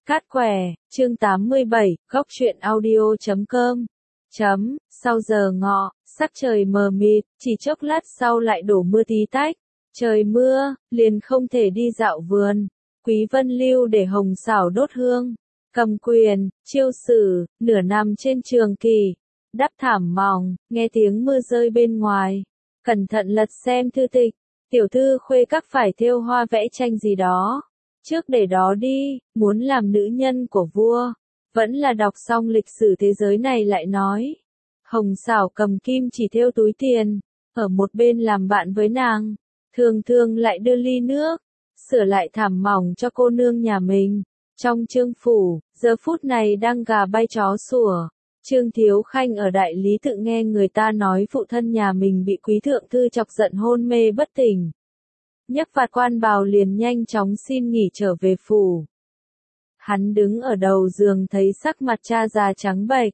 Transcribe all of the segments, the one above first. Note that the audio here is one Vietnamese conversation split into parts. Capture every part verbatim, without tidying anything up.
Cát quẻ, chương tám mươi bảy, góc truyện audio chấm com. Chấm, sau giờ ngọ, sắc trời mờ mịt, chỉ chốc lát sau lại đổ mưa tí tách. Trời mưa, liền không thể đi dạo vườn. Quý Vân lưu để Hồng Xảo đốt hương, cầm quyền, chiêu sử, nửa nằm trên trường kỳ, đắp thảm mỏng, nghe tiếng mưa rơi bên ngoài. Cẩn thận lật xem thư tịch, tiểu thư khuê các phải thêu hoa vẽ tranh gì đó. Trước để đó đi, muốn làm nữ nhân của vua. Vẫn là đọc xong lịch sử thế giới này lại nói. Hồng Xảo cầm kim chỉ thêu túi tiền, ở một bên làm bạn với nàng. Thường thường lại đưa ly nước, sửa lại thảm mỏng cho cô nương nhà mình. Trong Trương phủ, giờ phút này đang gà bay chó sủa. Trương Thiếu Khanh ở đại lý tự nghe người ta nói phụ thân nhà mình bị quý thượng thư chọc giận hôn mê bất tỉnh. Nhấc vạt quan bào liền nhanh chóng xin nghỉ trở về phủ. Hắn đứng ở đầu giường thấy sắc mặt cha già trắng bệch.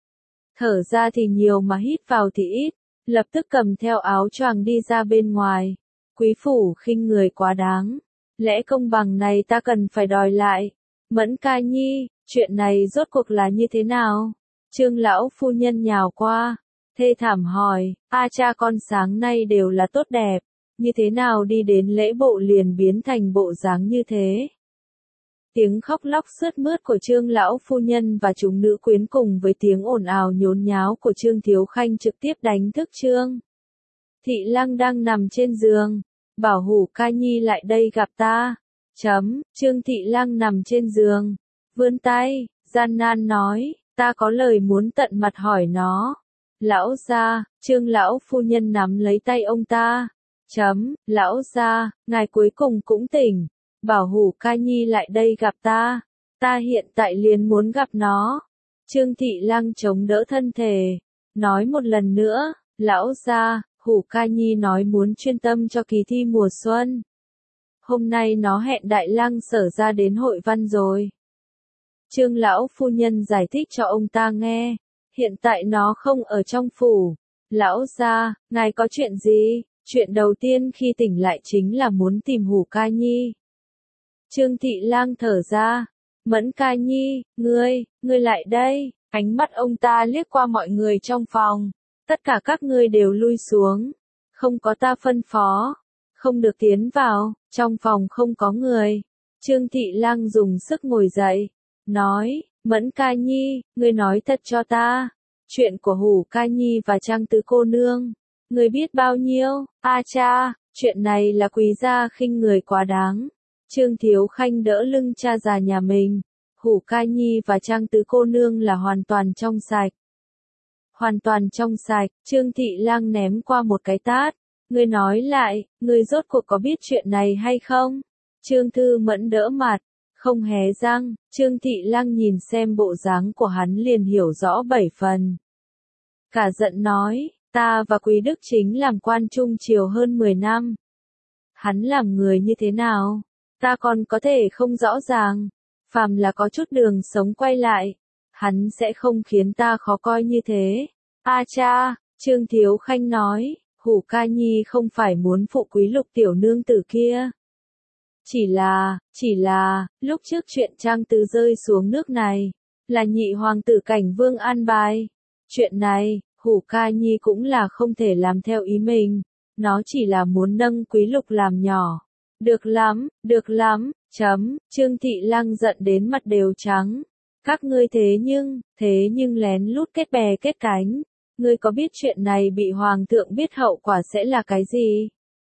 Thở ra thì nhiều mà hít vào thì ít, lập tức cầm theo áo choàng đi ra bên ngoài. Quý phủ khinh người quá đáng, lẽ công bằng này ta cần phải đòi lại. Mẫn ca nhi, chuyện này rốt cuộc là như thế nào? Trương lão phu nhân nhào qua, thê thảm hỏi, a cha con sáng nay đều là tốt đẹp, như thế nào đi đến lễ bộ liền biến thành bộ dáng như thế? Tiếng khóc lóc sướt mướt của Trương lão phu nhân và chúng nữ quyến cùng với tiếng ồn ào nhốn nháo của Trương Thiếu Khanh trực tiếp đánh thức Trương Thị Lăng đang nằm trên giường, bảo Hủ ca nhi lại đây gặp ta. Chấm, Trương Thị Lăng nằm trên giường, vươn tay, gian nan nói, ta có lời muốn tận mặt hỏi nó. Lão gia, Trương lão phu nhân nắm lấy tay ông ta. Chấm, lão gia, ngài cuối cùng cũng tỉnh. Bảo Hủ ca nhi lại đây gặp ta. Ta hiện tại liền muốn gặp nó. Trương Thị Lăng chống đỡ thân thể. Nói một lần nữa, lão gia, Hủ ca nhi nói muốn chuyên tâm cho kỳ thi mùa xuân. Hôm nay nó hẹn Đại Lăng Sở ra đến hội văn rồi. Trương lão phu nhân giải thích cho ông ta nghe. Hiện tại nó không ở trong phủ. Lão gia, ngài có chuyện gì? Chuyện đầu tiên khi tỉnh lại chính là muốn tìm Hủ ca nhi. Trương Thị Lang thở ra. Mẫn ca nhi, ngươi, ngươi lại đây. Ánh mắt ông ta liếc qua mọi người trong phòng. Tất cả các ngươi đều lui xuống. Không có ta phân phó. Không được tiến vào, trong phòng không có người. Trương Thị Lang dùng sức ngồi dậy. Nói, Mẫn ca nhi, ngươi nói thật cho ta. Chuyện của Hủ ca nhi và Trang Tứ cô nương. Ngươi biết bao nhiêu? A cha, chuyện này là quý gia khinh người quá đáng. Trương Thiếu Khanh đỡ lưng cha già nhà mình. Hủ ca nhi và Trang Tứ cô nương là hoàn toàn trong sạch. Hoàn toàn trong sạch, Trương Thị Lang ném qua một cái tát. Ngươi nói lại, ngươi rốt cuộc có biết chuyện này hay không? Trương Thư Mẫn đỡ mặt, không hé răng. Trương Thị Lang nhìn xem bộ dáng của hắn liền hiểu rõ bảy phần. Cả giận nói, ta và Quý Đức Chính làm quan trung triều hơn mười năm. Hắn làm người như thế nào? Ta còn có thể không rõ ràng. Phàm là có chút đường sống quay lại, hắn sẽ không khiến ta khó coi như thế. A cha, Trương Thiếu Khanh nói, Hủ ca nhi không phải muốn phụ Quý Lục tiểu nương tử kia. Chỉ là, chỉ là, lúc trước chuyện Trang Tứ rơi xuống nước này, là nhị hoàng tử Cảnh Vương an bài. Chuyện này, Hủ ca nhi cũng là không thể làm theo ý mình, nó chỉ là muốn nâng Quý Lục làm nhỏ. Được lắm, được lắm, chấm, Trương Thị Lăng giận đến mặt đều trắng. Các ngươi thế nhưng, thế nhưng lén lút kết bè kết cánh. Ngươi có biết chuyện này bị hoàng thượng biết hậu quả sẽ là cái gì?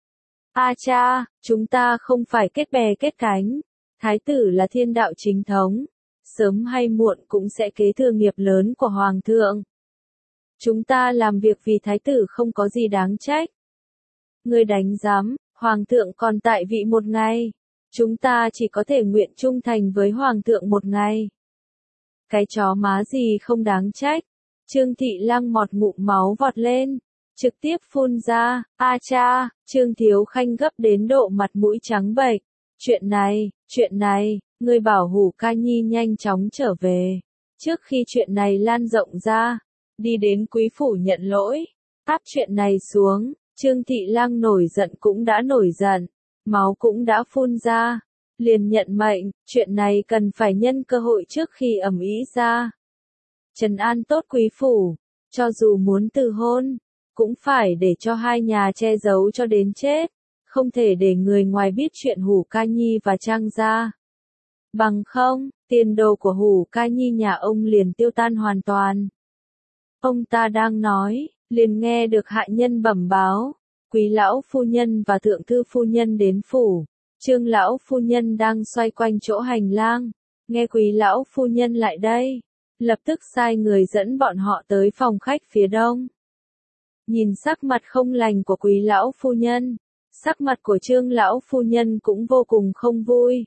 A cha, chúng ta không phải kết bè kết cánh. Thái tử là thiên đạo chính thống. Sớm hay muộn cũng sẽ kế thừa nghiệp lớn của hoàng thượng. Chúng ta làm việc vì thái tử không có gì đáng trách. Ngươi đánh giám, hoàng thượng còn tại vị một ngày. Chúng ta chỉ có thể nguyện trung thành với hoàng thượng một ngày. Cái chó má gì không đáng trách. Trương Thị Lăng mọt ngụm máu vọt lên, trực tiếp phun ra. A cha, Trương Thiếu Khanh gấp đến độ mặt mũi trắng bệch. Chuyện này, chuyện này, ngươi bảo Hủ ca nhi nhanh chóng trở về. Trước khi chuyện này lan rộng ra, đi đến quý phủ nhận lỗi, áp chuyện này xuống. Trương Thị Lăng nổi giận cũng đã nổi giận, máu cũng đã phun ra. liền nhận mệnh, chuyện này cần phải nhân cơ hội trước khi ầm ĩ ra. Trấn an tốt quý phủ, cho dù muốn từ hôn, cũng phải để cho hai nhà che giấu cho đến chết, không thể để người ngoài biết chuyện Hủ Ca Nhi và Trang gia. Bằng không, tiền đồ của Hủ Ca Nhi nhà ông liền tiêu tan hoàn toàn. Ông ta đang nói, liền nghe được hạ nhân bẩm báo, quý lão phu nhân và thượng thư phu nhân đến phủ. Trương lão phu nhân đang xoay quanh chỗ hành lang, nghe quý lão phu nhân lại đây, lập tức sai người dẫn bọn họ tới phòng khách phía đông. Nhìn sắc mặt không lành của quý lão phu nhân, sắc mặt của Trương lão phu nhân cũng vô cùng không vui.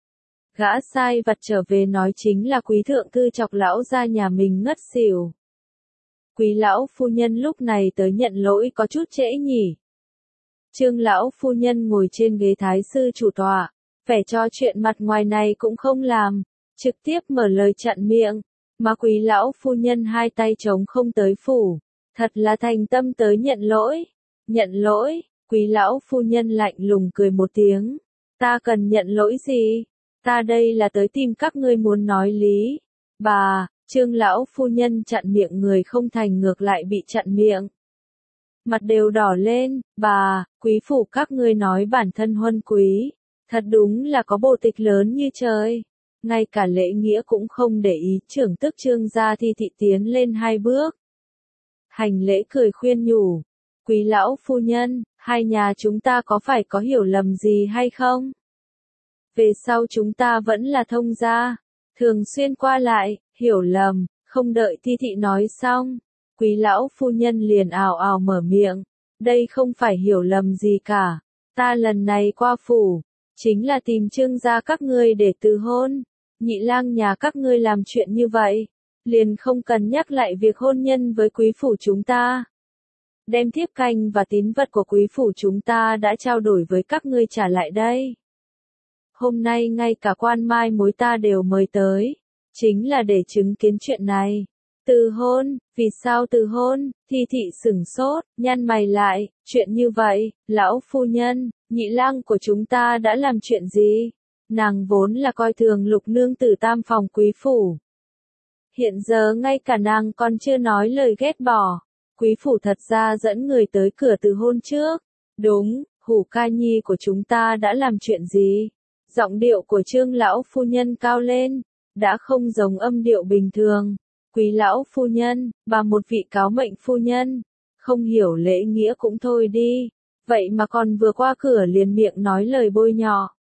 Gã sai vặt trở về nói chính là quý thượng thư chọc lão ra nhà mình ngất xỉu. Quý lão phu nhân lúc này tới nhận lỗi có chút trễ nhỉ. Trương lão phu nhân ngồi trên ghế thái sư chủ tọa, vẻ cho chuyện mặt ngoài này cũng không làm, trực tiếp mở lời chặn miệng, mà quý lão phu nhân hai tay trống không tới phủ, thật là thành tâm tới nhận lỗi. Nhận lỗi, quý lão phu nhân lạnh lùng cười một tiếng, ta cần nhận lỗi gì? Ta đây là tới tìm các ngươi muốn nói lý. Bà, Trương lão phu nhân chặn miệng người không thành ngược lại bị chặn miệng. Mặt đều đỏ lên, bà, quý phủ các ngươi nói bản thân huân quý, thật đúng là có bộ tịch lớn như trời. Ngay cả lễ nghĩa cũng không để ý, trưởng tức Trương gia Thi thị tiến lên hai bước. Hành lễ cười khuyên nhủ, quý lão phu nhân, hai nhà chúng ta có phải có hiểu lầm gì hay không? Về sau chúng ta vẫn là thông gia, thường xuyên qua lại, hiểu lầm, không đợi Thi thị nói xong. Quý lão phu nhân liền ào ào mở miệng, đây không phải hiểu lầm gì cả, ta lần này qua phủ, chính là tìm Trương gia các ngươi để từ hôn, nhị lang nhà các ngươi làm chuyện như vậy, liền không cần nhắc lại việc hôn nhân với quý phủ chúng ta. Đem thiếp canh và tín vật của quý phủ chúng ta đã trao đổi với các ngươi trả lại đây. Hôm nay ngay cả quan mai mối ta đều mời tới, chính là để chứng kiến chuyện này. Từ hôn, vì sao từ hôn? Thi thị sửng sốt, nhăn mày lại, chuyện như vậy, lão phu nhân, nhị lang của chúng ta đã làm chuyện gì? Nàng vốn là coi thường lục nương tử tam phòng quý phủ. Hiện giờ ngay cả nàng còn chưa nói lời ghét bỏ, quý phủ thật ra dẫn người tới cửa từ hôn trước. Đúng, Hủ Ca Nhi của chúng ta đã làm chuyện gì? Giọng điệu của Trương lão phu nhân cao lên, đã không giống âm điệu bình thường. Quý lão phu nhân, bà một vị cáo mệnh phu nhân, không hiểu lễ nghĩa cũng thôi đi, vậy mà còn vừa qua cửa liền miệng nói lời bôi nhọ.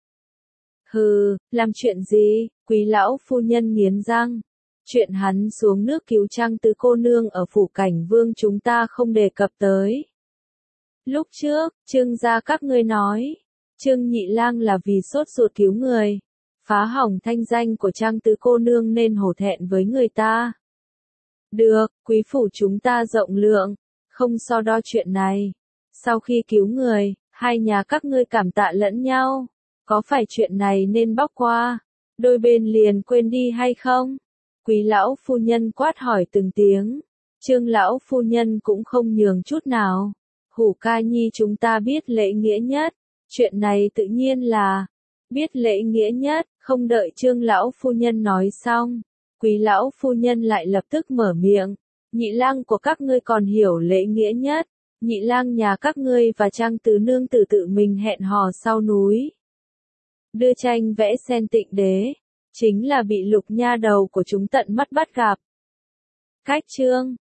Hừ, làm chuyện gì? Quý lão phu nhân nghiến răng. Chuyện hắn xuống nước cứu Trang tứ cô nương ở phủ Cảnh Vương chúng ta không đề cập tới. Lúc trước, Trương gia các ngươi nói, Trương nhị lang là vì sốt ruột cứu người, phá hỏng thanh danh của Trang tứ cô nương nên hổ thẹn với người ta. Được, quý phủ chúng ta rộng lượng, không so đo chuyện này. Sau khi cứu người, hai nhà các ngươi cảm tạ lẫn nhau, có phải chuyện này nên bóc qua, đôi bên liền quên đi hay không? Quý lão phu nhân quát hỏi từng tiếng, Trương lão phu nhân cũng không nhường chút nào. Hủ Ca Nhi chúng ta biết lễ nghĩa nhất, chuyện này tự nhiên là biết lễ nghĩa nhất, không đợi Trương lão phu nhân nói xong. Quý lão phu nhân lại lập tức mở miệng, nhị lang của các ngươi còn hiểu lễ nghĩa nhất, nhị lang nhà các ngươi và Trang tứ nương tử tự mình hẹn hò sau núi. Đưa tranh vẽ sen tịnh đế, chính là bị lục nha đầu của chúng tận mắt bắt gặp. Cách chương